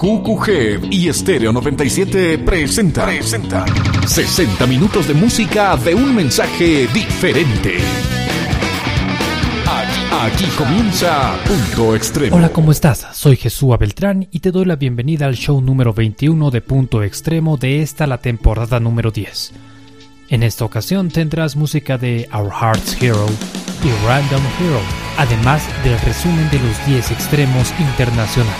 QQG y Estéreo 97 presenta 60 minutos de música de un mensaje diferente. Aquí comienza Punto Extremo. Hola, ¿cómo estás? Soy Jesús Beltrán y te doy la bienvenida al show número 21 de Punto Extremo de la temporada número 10. En esta ocasión tendrás música de Our Heart's Hero y Random Hero, además del resumen de los 10 extremos internacionales.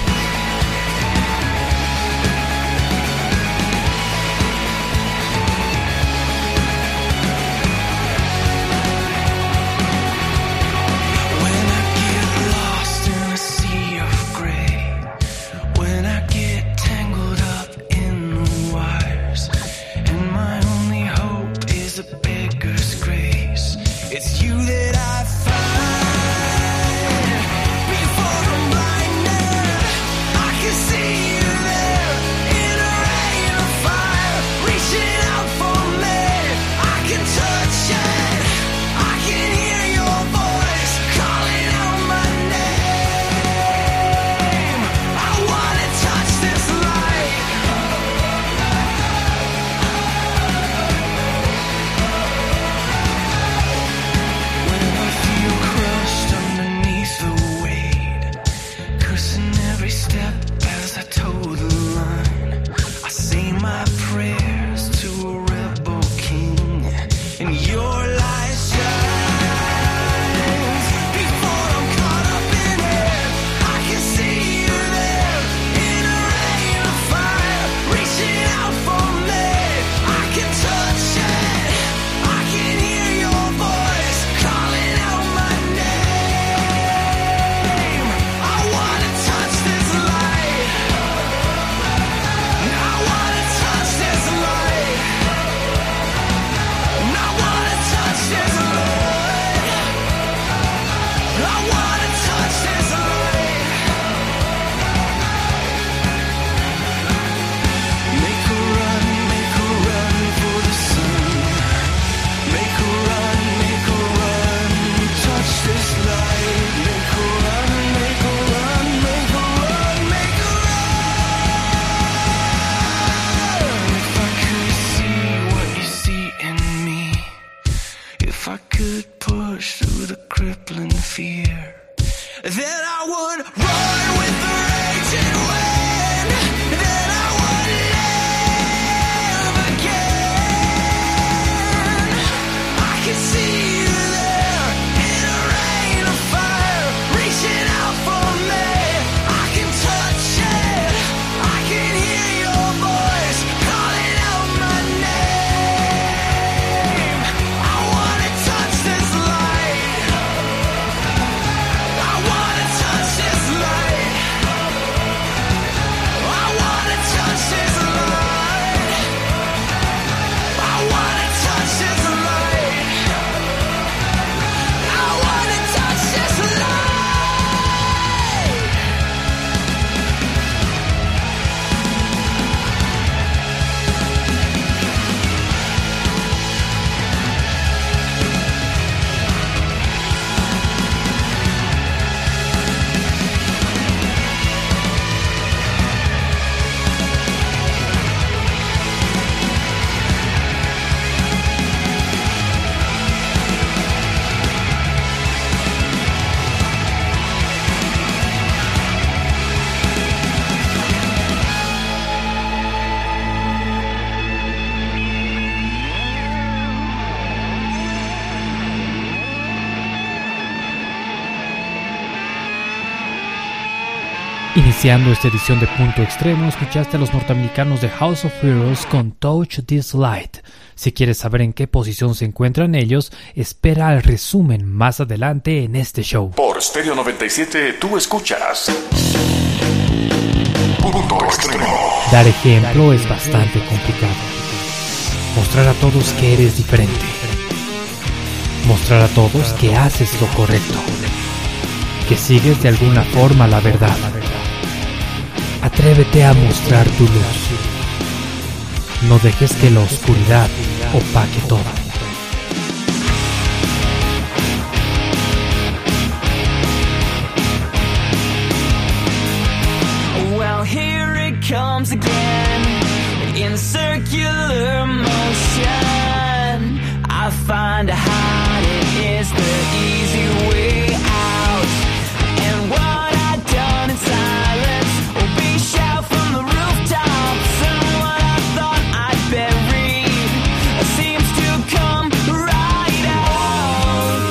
Iniciando esta edición de Punto Extremo, escuchaste a los norteamericanos de House of Heroes con Touch This Light. Si quieres saber en qué posición se encuentran ellos, espera el resumen más adelante en este show. Por Stereo 97 tú escuchas Punto Extremo. Dar ejemplo es bastante complicado. Mostrar a todos que eres diferente. Mostrar a todos que haces lo correcto. Que sigues de alguna forma la verdad. Atrévete a mostrar tu luz. No dejes que la oscuridad opaque todo. Well, here it comes again in circular motion. I find out it is the easy way out, and what I've done in silence will be shout from the rooftops, and what I thought I'd buried seems to come right out.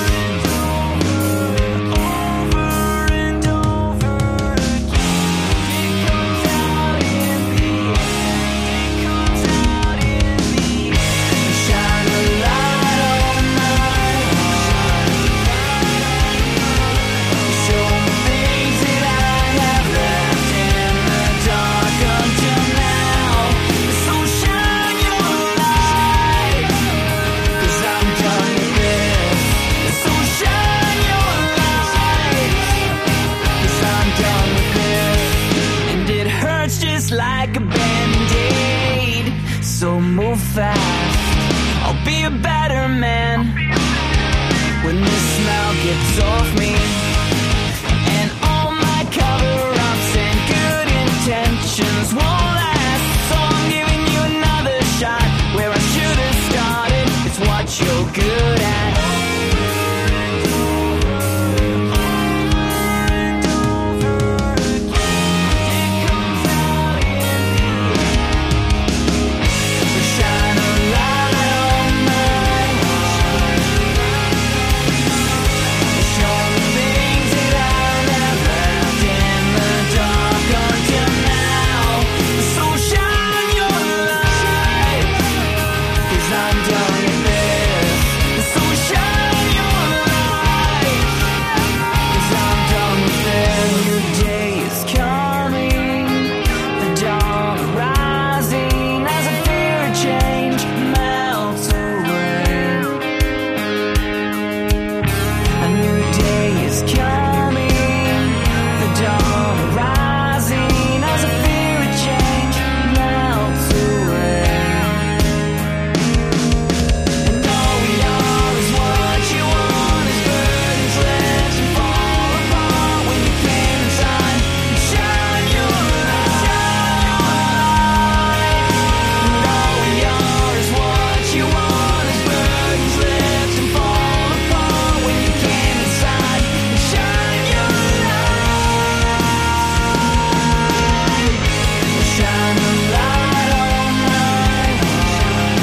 Over and over again, it comes out in the end, it comes out in the end. Shine a light on my heart, show me things that I have left in the dark until now. So shine your light, 'cause I'm done with this. So shine your light, 'cause I'm done with this. And it hurts just like a band-aid, so move fast. I'll be a better man when this smell gets off me, and all my cover-ups and good intentions won't last. So I'm giving you another shot where I should have started. It's what you're good at. Shine a light on my heart, show me things that I have left in the dark until now. So shine your light, 'cause I'm done with this. So shine your light, 'cause I'm done with this. Your day is coming, the dawn rising as I fear a change melts away. A new day is coming, the dawn rising as I fear a change melts away. And all we are is what you want, is burdens left and fall apart when you came inside. Shine your light. And all we are is what you want, is burdens left and fall apart when you came inside. Shine your light. Shine a light on my heart,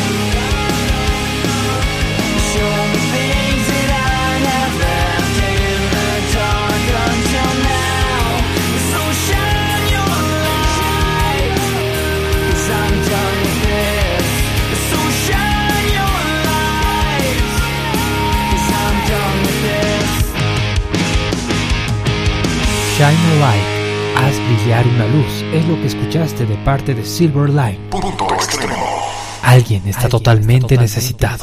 show me things that I have left in the dark until now. So shine your light, 'cause I'm done with this. So shine your light, 'cause I'm done with this. Shine a light, haz brillar una luz, es lo que escuchaste de parte de Silverline. Punto extremo. Alguien está totalmente necesitado.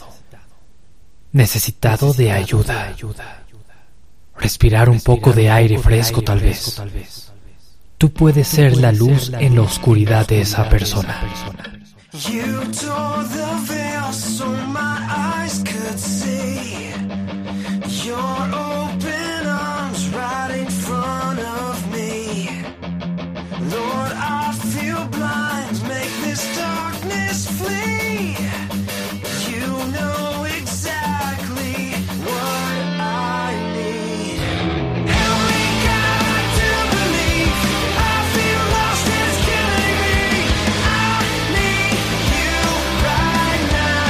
Necesitado de ayuda. Respirar un poco de aire fresco tal vez. Tú puedes ser la luz en la oscuridad de esa persona. You tore the veil so my eyes could see your open arms right in front of me. Lord, I feel blind, make this darkness flee. You know exactly what I need. Help me, God, to believe. I feel lost, it's killing me. I need you right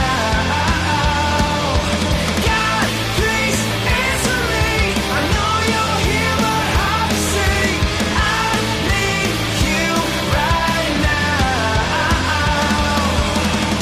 now. God, please answer me. I know you're here, but hard to see. I need you right now.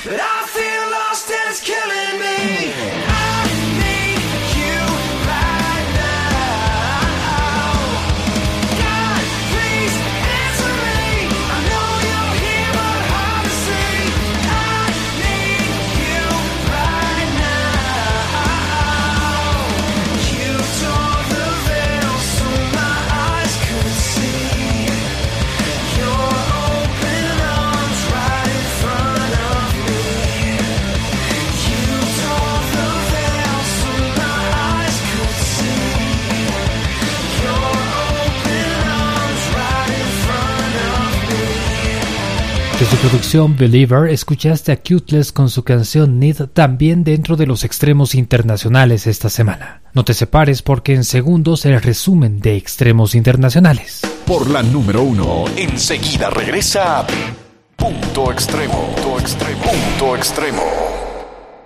but I feel lost and it's killing me. I need you right now. God, please answer me. I know you're here, but hard to see. I need you right now. You tore the veil so my eyes could see your open arms right in front of me. You tore the veil so my eyes could see your open arms right in front of me. De su producción Believer, escuchaste a Cuteless con su canción Need, también dentro de los extremos internacionales esta semana. No te separes porque en segundos el resumen de extremos internacionales. Por la número 1, enseguida regresa Punto Extremo. Punto Extremo. Punto Extremo.